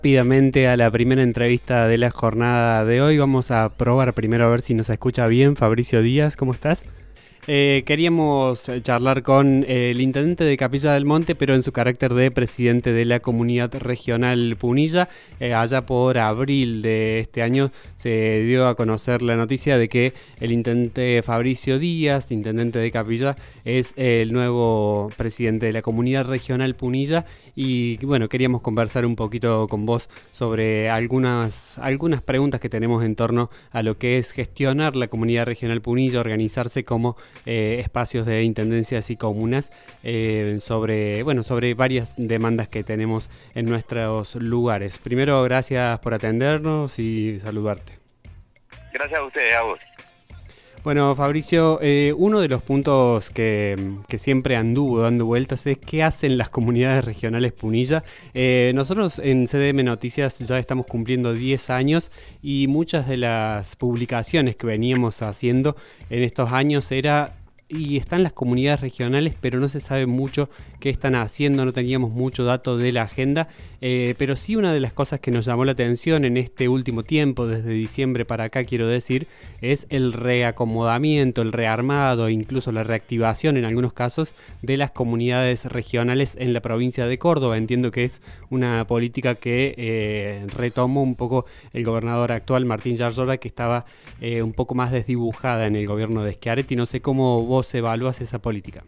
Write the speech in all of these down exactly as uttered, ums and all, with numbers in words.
Rápidamente a la primera entrevista de la jornada de hoy. Vamos a probar primero a ver si nos escucha bien. Fabricio Díaz, ¿cómo estás? Eh, queríamos charlar con eh, el intendente de Capilla del Monte, pero en su carácter de presidente de la comunidad regional Punilla. Eh, allá por abril de este año se dio a conocer la noticia de que el intendente Fabricio Díaz, intendente de Capilla, es el nuevo presidente de la comunidad regional Punilla. Y bueno, queríamos conversar un poquito con vos sobre algunas, algunas preguntas que tenemos en torno a lo que es gestionar la comunidad regional Punilla, organizarse como Eh, espacios de intendencias y comunas, eh, sobre, bueno, sobre varias demandas que tenemos en nuestros lugares. Primero, gracias por atendernos y saludarte. Gracias a ustedes, a vos. Bueno, Fabricio, eh, uno de los puntos que, que siempre anduvo dando vueltas es qué hacen las comunidades regionales Punilla. Eh, nosotros en C D M Noticias ya estamos cumpliendo diez años y muchas de las publicaciones que veníamos haciendo en estos años era... Y están las comunidades regionales, pero no se sabe mucho qué están haciendo, no teníamos mucho dato de la agenda, eh, pero sí una de las cosas que nos llamó la atención en este último tiempo, desde diciembre para acá quiero decir, es el reacomodamiento, el rearmado, incluso la reactivación en algunos casos de las comunidades regionales en la provincia de Córdoba. Entiendo que es una política que eh, retomó un poco el gobernador actual, Martín Yarlora, que estaba eh, un poco más desdibujada en el gobierno de Schiaretti. No sé cómo vos evalúas esa política.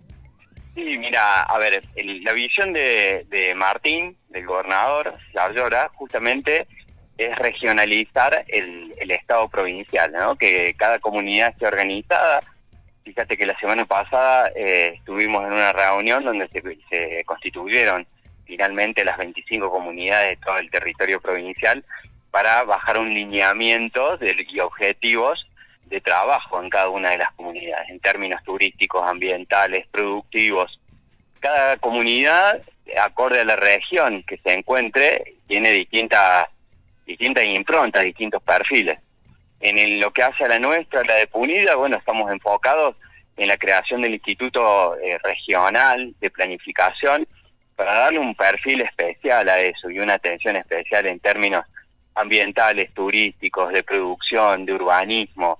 Sí, mira, a ver, el, la visión de, de Martín, del gobernador Yarlora, justamente es regionalizar el, el estado provincial, ¿no? Que cada comunidad esté organizada. Fíjate que la semana pasada eh, estuvimos en una reunión donde se, se constituyeron finalmente las veinticinco comunidades de todo el territorio provincial para bajar un lineamiento de, y objetivos de trabajo en cada una de las comunidades, en términos turísticos, ambientales, productivos. Cada comunidad, acorde a la región que se encuentre, tiene distintas, distintas improntas, distintos perfiles. En el, lo que hace a la nuestra, la de Punilla, bueno, estamos enfocados en la creación del Instituto eh, Regional de Planificación para darle un perfil especial a eso y una atención especial en términos ambientales, turísticos, de producción, de urbanismo.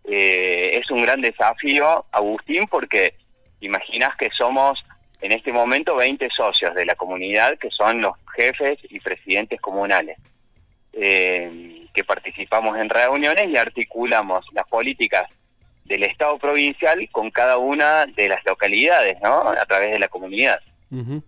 Eh, es un gran desafío, Agustín, porque imaginás que somos en este momento veinte socios de la comunidad, que son los jefes y presidentes comunales, eh, que participamos en reuniones y articulamos las políticas del Estado provincial con cada una de las localidades, ¿no? A través de la comunidad. Uh-huh.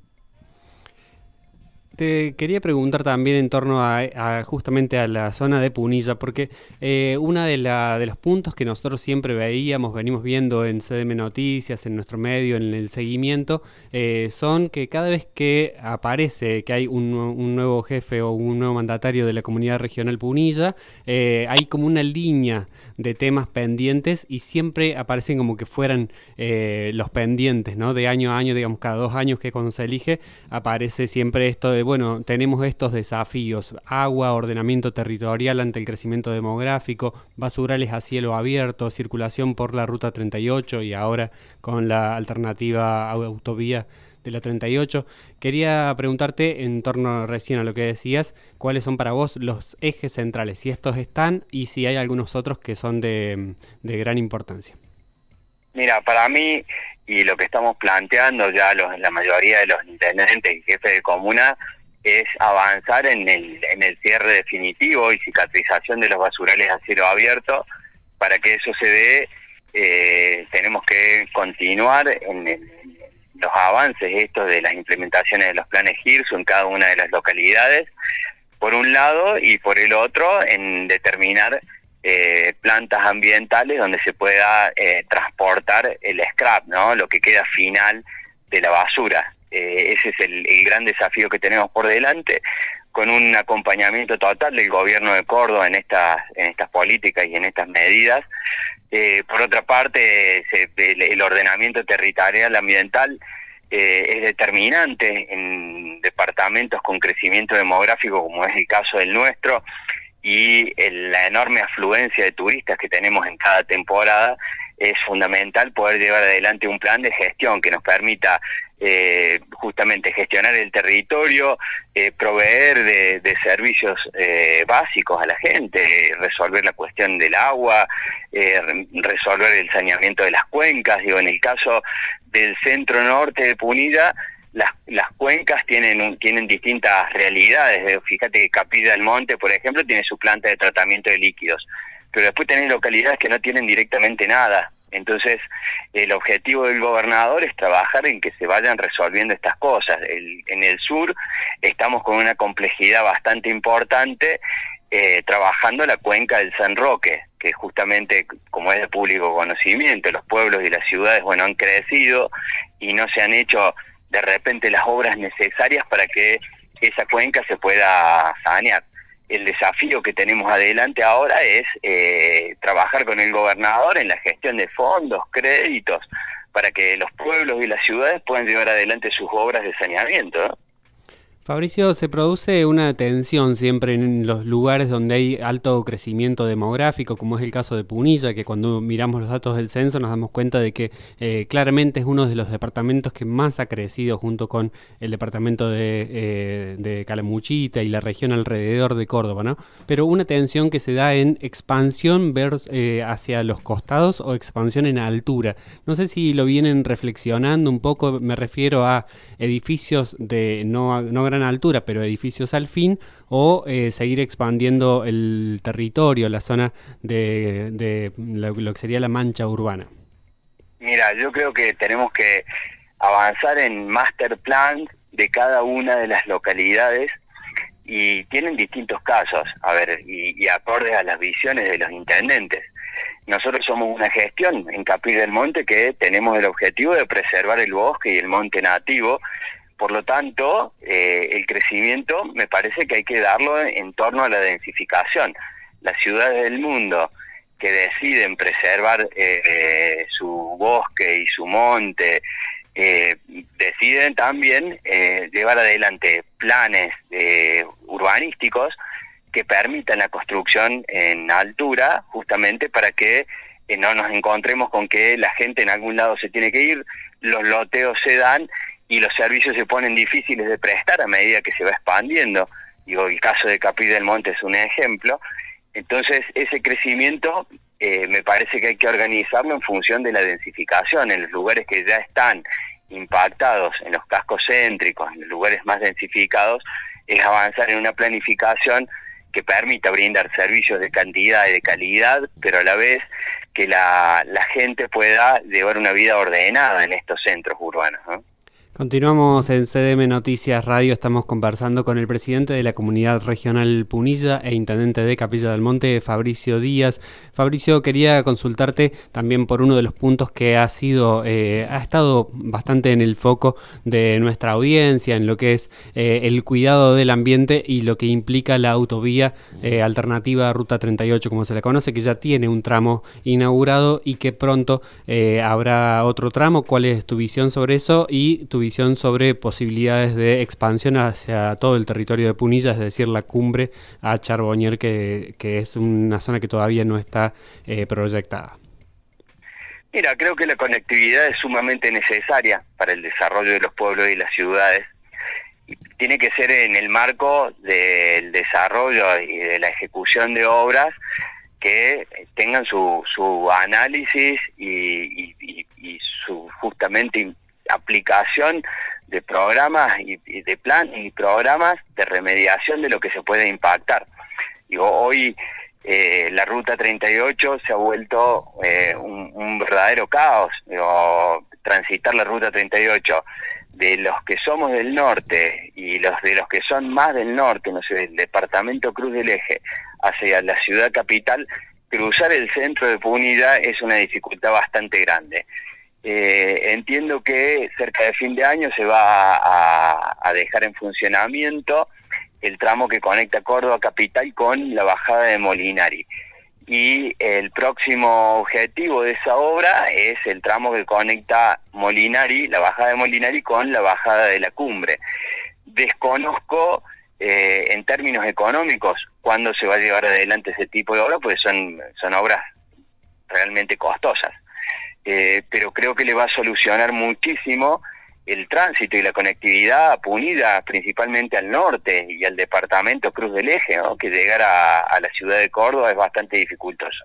Te quería preguntar también en torno a, a justamente a la zona de Punilla, porque eh, uno de, la, de los puntos que nosotros siempre veíamos, venimos viendo en C D M Noticias, en nuestro medio, en el seguimiento, eh, son que cada vez que aparece que hay un, un nuevo jefe o un nuevo mandatario de la comunidad regional Punilla, eh, hay como una línea de temas pendientes y siempre aparecen como que fueran eh, los pendientes, ¿no? De año a año, digamos, cada dos años que cuando se elige, aparece siempre esto de, bueno, tenemos estos desafíos: agua, ordenamiento territorial ante el crecimiento demográfico, basurales a cielo abierto, circulación por la ruta treinta y ocho y ahora con la alternativa autovía de la treinta y ocho. Quería preguntarte en torno recién a lo que decías, ¿cuáles son para vos los ejes centrales? Si estos están y si hay algunos otros que son de, de gran importancia. Mira, para mí, y lo que estamos planteando ya los, la mayoría de los intendentes y jefes de comuna, es avanzar en el, en el cierre definitivo y cicatrización de los basurales a cielo abierto. Para que eso se dé, eh, tenemos que continuar en el los avances estos de las implementaciones de los planes GIRSO en cada una de las localidades, por un lado, y por el otro, en determinar eh, plantas ambientales donde se pueda eh, transportar el scrap, ¿no? Lo que queda final de la basura. Eh, ese es el, el gran desafío que tenemos por delante, con un acompañamiento total del gobierno de Córdoba en estas, en estas políticas y en estas medidas. Eh, por otra parte, se, el, el ordenamiento territorial ambiental eh, es determinante en departamentos con crecimiento demográfico, como es el caso del nuestro, y el, la enorme afluencia de turistas que tenemos en cada temporada. Es fundamental poder llevar adelante un plan de gestión que nos permita eh, justamente gestionar el territorio, eh, proveer de, de servicios eh, básicos a la gente, eh, resolver la cuestión del agua, eh, resolver el saneamiento de las cuencas. Digo, en el caso del centro norte de Punilla, Las, las cuencas tienen un, tienen distintas realidades. Fíjate que Capilla del Monte, por ejemplo, tiene su planta de tratamiento de líquidos, pero después tenés localidades que no tienen directamente nada. Entonces, el objetivo del gobernador es trabajar en que se vayan resolviendo estas cosas. El, en el sur estamos con una complejidad bastante importante, eh, trabajando la cuenca del San Roque, que justamente, como es de público conocimiento, los pueblos y las ciudades, bueno, han crecido y no se han hecho de repente las obras necesarias para que esa cuenca se pueda sanear. El desafío que tenemos adelante ahora es eh, trabajar con el gobernador en la gestión de fondos, créditos, para que los pueblos y las ciudades puedan llevar adelante sus obras de saneamiento, ¿no? Fabricio, se produce una tensión siempre en los lugares donde hay alto crecimiento demográfico, como es el caso de Punilla, que cuando miramos los datos del censo nos damos cuenta de que eh, claramente es uno de los departamentos que más ha crecido junto con el departamento de, eh, de Calamuchita y la región alrededor de Córdoba, ¿no? Pero una tensión que se da en expansión ver, eh, hacia los costados o expansión en altura. No sé si lo vienen reflexionando un poco, me refiero a edificios de no, no gran altura, pero edificios al fin, o eh, seguir expandiendo el territorio, la zona de, de lo, lo que sería la mancha urbana. Mira, yo creo que tenemos que avanzar en master plan de cada una de las localidades, y tienen distintos casos, a ver, y, y acordes a las visiones de los intendentes. Nosotros somos una gestión en Capilla del Monte que tenemos el objetivo de preservar el bosque y el monte nativo. Por lo tanto, eh, el crecimiento me parece que hay que darlo en torno a la densificación. Las ciudades del mundo que deciden preservar eh, eh, su bosque y su monte, eh, deciden también eh, llevar adelante planes eh, urbanísticos que permitan la construcción en altura, justamente para que eh, no nos encontremos con que la gente en algún lado se tiene que ir, los loteos se dan y los servicios se ponen difíciles de prestar a medida que se va expandiendo. Digo, el caso de Capilla del Monte es un ejemplo. Entonces, ese crecimiento eh, me parece que hay que organizarlo en función de la densificación, en los lugares que ya están impactados, en los cascos céntricos, en los lugares más densificados, es avanzar en una planificación que permita brindar servicios de cantidad y de calidad, pero a la vez que la, la gente pueda llevar una vida ordenada en estos centros urbanos, ¿no? Continuamos en C D M Noticias Radio, estamos conversando con el presidente de la Comunidad Regional Punilla e intendente de Capilla del Monte, Fabricio Díaz. Fabricio, quería consultarte también por uno de los puntos que ha sido, eh, ha estado bastante en el foco de nuestra audiencia, en lo que es eh, el cuidado del ambiente y lo que implica la autovía eh, alternativa Ruta treinta y ocho, como se la conoce, que ya tiene un tramo inaugurado y que pronto eh, habrá otro tramo. ¿Cuál es tu visión sobre eso y tu visión sobre posibilidades de expansión hacia todo el territorio de Punilla, es decir, la cumbre a Charbonnier, que, que es una zona que todavía no está eh, proyectada? Mira, creo que la conectividad es sumamente necesaria para el desarrollo de los pueblos y las ciudades. Y tiene que ser en el marco del desarrollo y de la ejecución de obras que tengan su, su análisis y, y, y, y su justamente aplicación de programas y, y de plan y programas de remediación de lo que se puede impactar. Digo, hoy eh, la Ruta treinta y ocho se ha vuelto eh, un, un verdadero caos. Digo, transitar la Ruta treinta y ocho de los que somos del norte y los de los que son más del norte, no sé, del departamento Cruz del Eje hacia la ciudad capital, cruzar el centro de Punilla es una dificultad bastante grande. Eh, entiendo que cerca de fin de año se va a, a dejar en funcionamiento el tramo que conecta Córdoba capital con la bajada de Molinari, y el próximo objetivo de esa obra es el tramo que conecta Molinari, la bajada de Molinari, con la bajada de la cumbre. Desconozco eh, en términos económicos cuándo se va a llevar adelante ese tipo de obras, porque son, son obras realmente costosas. Eh, pero creo que le va a solucionar muchísimo el tránsito y la conectividad a Punilla, principalmente al norte y al departamento Cruz del Eje, ¿no? Que llegar a, a la ciudad de Córdoba es bastante dificultoso.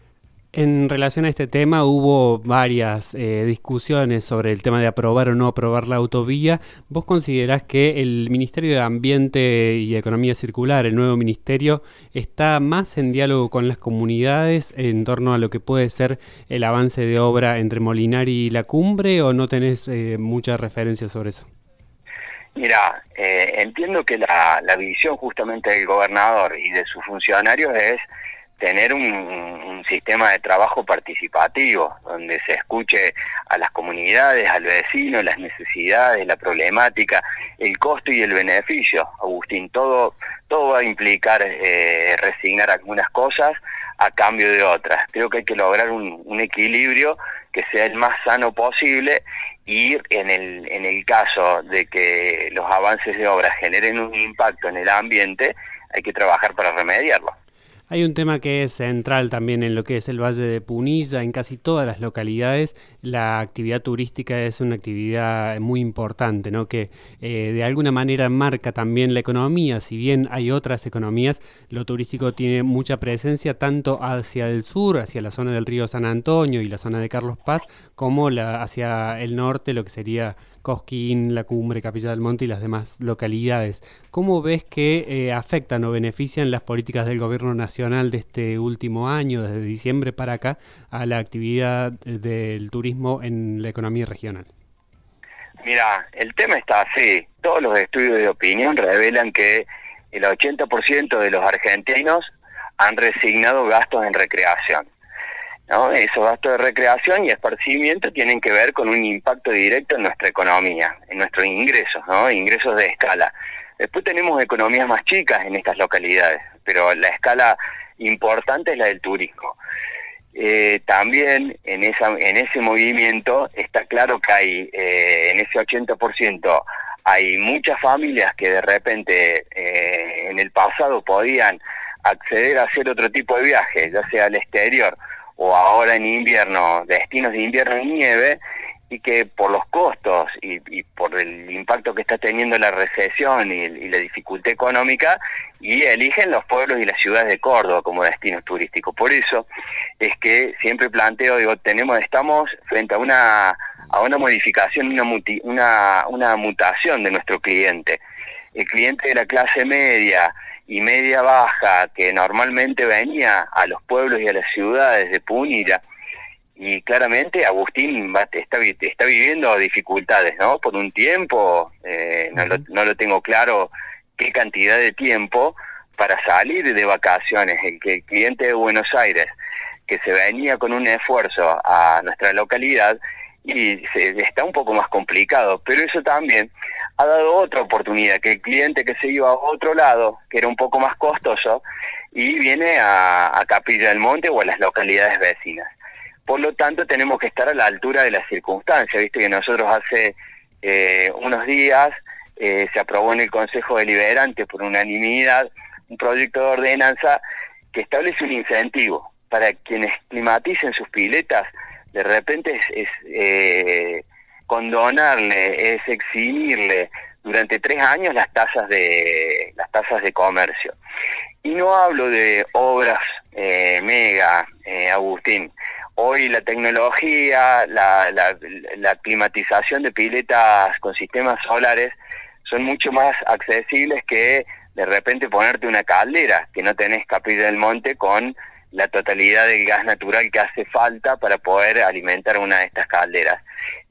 En relación a este tema hubo varias eh, discusiones sobre el tema de aprobar o no aprobar la autovía. ¿Vos considerás que el Ministerio de Ambiente y Economía Circular, el nuevo ministerio, está más en diálogo con las comunidades en torno a lo que puede ser el avance de obra entre Molinari y La Cumbre, o no tenés eh, mucha referencia sobre eso? Mira, eh, entiendo que la, la visión justamente del gobernador y de sus funcionarios es tener un, un sistema de trabajo participativo, donde se escuche a las comunidades, al vecino, las necesidades, la problemática, el costo y el beneficio. Agustín, todo, todo va a implicar eh, resignar algunas cosas a cambio de otras. Creo que hay que lograr un, un equilibrio que sea el más sano posible, y en el, en el caso de que los avances de obra generen un impacto en el ambiente, hay que trabajar para remediarlo. Hay un tema que es central también en lo que es el Valle de Punilla. En casi todas las localidades la actividad turística es una actividad muy importante, ¿no? Que eh, de alguna manera marca también la economía. Si bien hay otras economías, lo turístico tiene mucha presencia tanto hacia el sur, hacia la zona del río San Antonio y la zona de Carlos Paz, como la, hacia el norte, lo que sería Cosquín, La Cumbre, Capilla del Monte y las demás localidades. ¿Cómo ves que eh, afectan o benefician las políticas del gobierno nacional de este último año, desde diciembre para acá, a la actividad del turismo en la economía regional? Mira, el tema está así. Todos los estudios de opinión revelan que el ochenta por ciento de los argentinos han resignado gastos en recreación, ¿no? Esos gastos de recreación y esparcimiento tienen que ver con un impacto directo en nuestra economía, en nuestros ingresos, ¿no? Ingresos de escala. Después tenemos economías más chicas en estas localidades, pero la escala importante es la del turismo. Eh, también en esa en ese movimiento está claro que hay, eh, en ese ochenta por ciento, hay muchas familias que de repente eh, en el pasado podían acceder a hacer otro tipo de viaje, ya sea al exterior o ahora en invierno, destinos de invierno y nieve, y que por los costos y, y por el impacto que está teniendo la recesión y, y la dificultad económica, y eligen los pueblos y las ciudades de Córdoba como destinos turísticos. Por eso es que siempre planteo, digo, tenemos, estamos frente a una a una modificación, una, muti, una, una mutación de nuestro cliente. El cliente de la clase media y media baja, que normalmente venía a los pueblos y a las ciudades de Punilla, y claramente Agustín va, está, está viviendo dificultades, ¿no? Por un tiempo, eh, no, lo, no lo tengo claro qué cantidad de tiempo, para salir de vacaciones. El que el cliente de Buenos Aires, que se venía con un esfuerzo a nuestra localidad, y se, está un poco más complicado, pero eso también ha dado otra oportunidad, que el cliente que se iba a otro lado, que era un poco más costoso, y viene a, a Capilla del Monte o a las localidades vecinas. Por lo tanto, tenemos que estar a la altura de las circunstancias. Viste que nosotros hace eh, unos días eh, se aprobó en el Consejo Deliberante por unanimidad un proyecto de ordenanza que establece un incentivo para quienes climaticen sus piletas. De repente es, es eh, condonarle, es eximirle durante tres años las tasas de las tasas de comercio. Y no hablo de obras eh, mega, eh, Agustín. Hoy la tecnología, la, la, la climatización de piletas con sistemas solares son mucho más accesibles que de repente ponerte una caldera, que no tenés Capilla del Monte con la totalidad del gas natural que hace falta para poder alimentar una de estas calderas.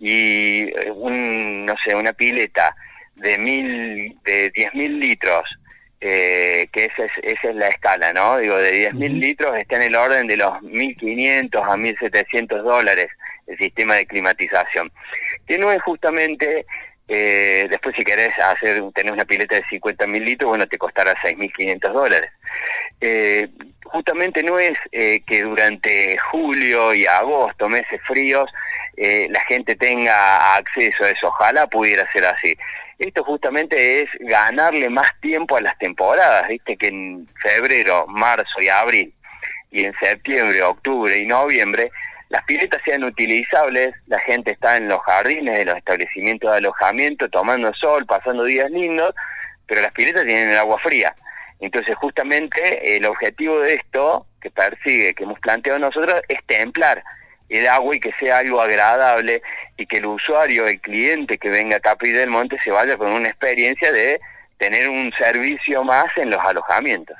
Y un, no sé, una pileta de mil, de diez mil litros, eh, que esa es, esa es la escala, ¿no? Digo, de diez mil litros está en el orden de los mil quinientos a mil setecientos dólares el sistema de climatización, que no es justamente... Eh, después si querés hacer tener una pileta de cincuenta mil litros, bueno, te costará seis mil quinientos dólares. Eh, justamente no es eh, que durante julio y agosto, meses fríos, eh, la gente tenga acceso a eso. Ojalá pudiera ser así. Esto justamente es ganarle más tiempo a las temporadas. Viste que en febrero, marzo y abril, y en septiembre, octubre y noviembre, las piletas sean utilizables, la gente está en los jardines de los establecimientos de alojamiento, tomando sol, pasando días lindos, pero las piletas tienen el agua fría. Entonces, justamente, el objetivo de esto, que persigue, que hemos planteado nosotros, es templar el agua y que sea algo agradable y que el usuario, el cliente que venga a Capilla del Monte se vaya con una experiencia de tener un servicio más en los alojamientos.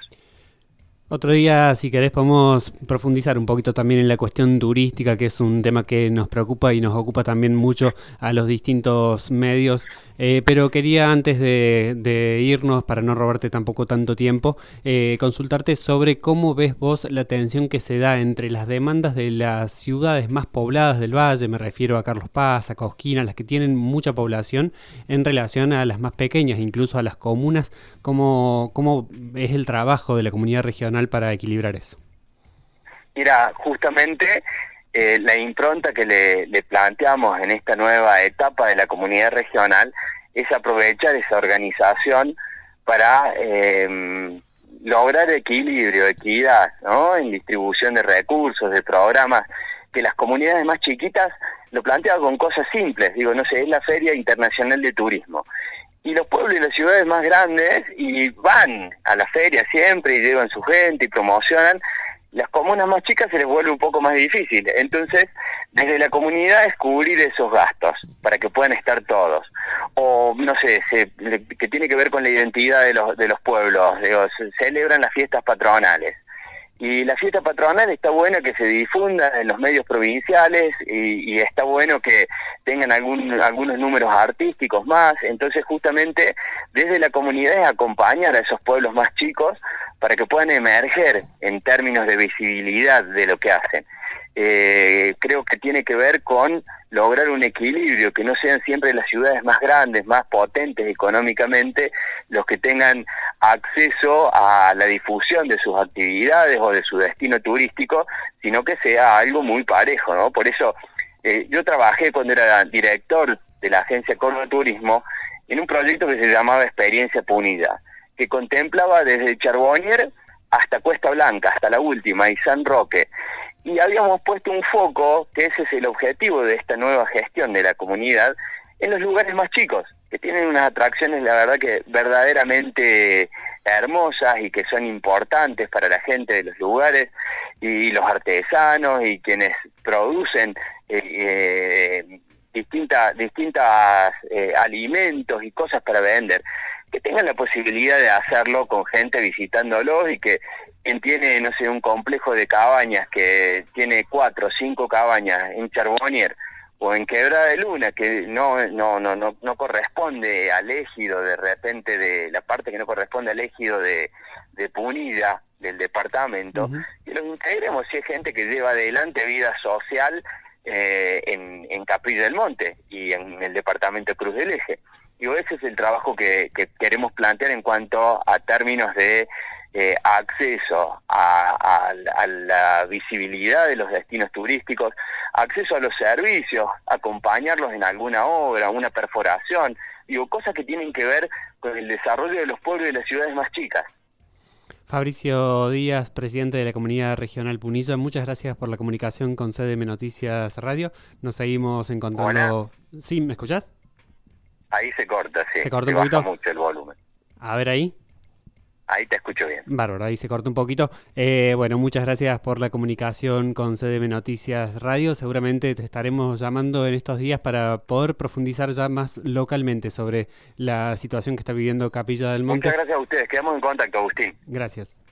Otro día, si querés, podemos profundizar un poquito también en la cuestión turística, que es un tema que nos preocupa y nos ocupa también mucho a los distintos medios. Eh, pero quería, antes de, de irnos, para no robarte tampoco tanto tiempo, eh, consultarte sobre cómo ves vos la tensión que se da entre las demandas de las ciudades más pobladas del Valle, me refiero a Carlos Paz, a Cosquín, las que tienen mucha población, en relación a las más pequeñas, incluso a las comunas. ¿Cómo, cómo es el trabajo de la comunidad regional para equilibrar eso? Mira, justamente eh, la impronta que le, le planteamos en esta nueva etapa de la comunidad regional es aprovechar esa organización para eh, lograr equilibrio, equidad, ¿no?, en distribución de recursos, de programas, que las comunidades más chiquitas lo plantean con cosas simples. Digo, no sé, es la Feria Internacional de Turismo. Y los pueblos y las ciudades más grandes y van a la feria siempre y llevan su gente y promocionan. Las comunas más chicas se les vuelve un poco más difícil. Entonces, desde la comunidad es cubrir esos gastos para que puedan estar todos. O, no sé, se, le, que tiene que ver con la identidad de los, de los pueblos. Digo, se celebran las fiestas patronales. Y la fiesta patronal está bueno que se difunda en los medios provinciales y, y está bueno que tengan algún, algunos números artísticos más. Entonces, justamente, desde la comunidad es acompañar a esos pueblos más chicos para que puedan emerger en términos de visibilidad de lo que hacen. Eh, creo que tiene que ver con lograr un equilibrio, que no sean siempre las ciudades más grandes, más potentes económicamente, los que tengan acceso a la difusión de sus actividades o de su destino turístico, sino que sea algo muy parejo, ¿no? Por eso eh, yo trabajé cuando era director de la agencia Córdoba Turismo en un proyecto que se llamaba Experiencia Punilla, que contemplaba desde Charbonnier hasta Cuesta Blanca, hasta la última, y San Roque. Y habíamos puesto un foco, que ese es el objetivo de esta nueva gestión de la comunidad, en los lugares más chicos, que tienen unas atracciones, la verdad, que verdaderamente hermosas y que son importantes para la gente de los lugares, y los artesanos y quienes producen eh, eh, distintas distintas eh, alimentos y cosas para vender, que tengan la posibilidad de hacerlo con gente visitándolos, y que quien tiene, no sé, un complejo de cabañas que tiene cuatro o cinco cabañas en Charbonnier o en Quebrada de Luna, que no no no no no corresponde al ejido, de repente, de la parte que no corresponde al ejido de, de Punilla, del departamento, uh-huh. que los integremos si es gente que lleva adelante vida social eh, en, en Capilla del Monte y en el departamento Cruz del Eje. Digo, ese es el trabajo que, que queremos plantear en cuanto a términos de eh, acceso a, a, a la visibilidad de los destinos turísticos, acceso a los servicios, acompañarlos en alguna obra, una perforación, digo, cosas que tienen que ver con el desarrollo de los pueblos y de las ciudades más chicas. Fabricio Díaz, presidente de la Comunidad Regional Punilla, muchas gracias por la comunicación con C D M Noticias Radio. Nos seguimos encontrando. Hola. ¿Sí? ¿Me escuchás? Ahí se corta, sí. ¿Se corta se un poquito? Baja mucho el volumen. A ver ahí. Ahí te escucho bien. Bárbaro, ahí se corta un poquito. Eh, bueno, muchas gracias por la comunicación con C D M Noticias Radio. Seguramente te estaremos llamando en estos días para poder profundizar ya más localmente sobre la situación que está viviendo Capilla del Monte. Muchas gracias a ustedes. Quedamos en contacto, Agustín. Gracias.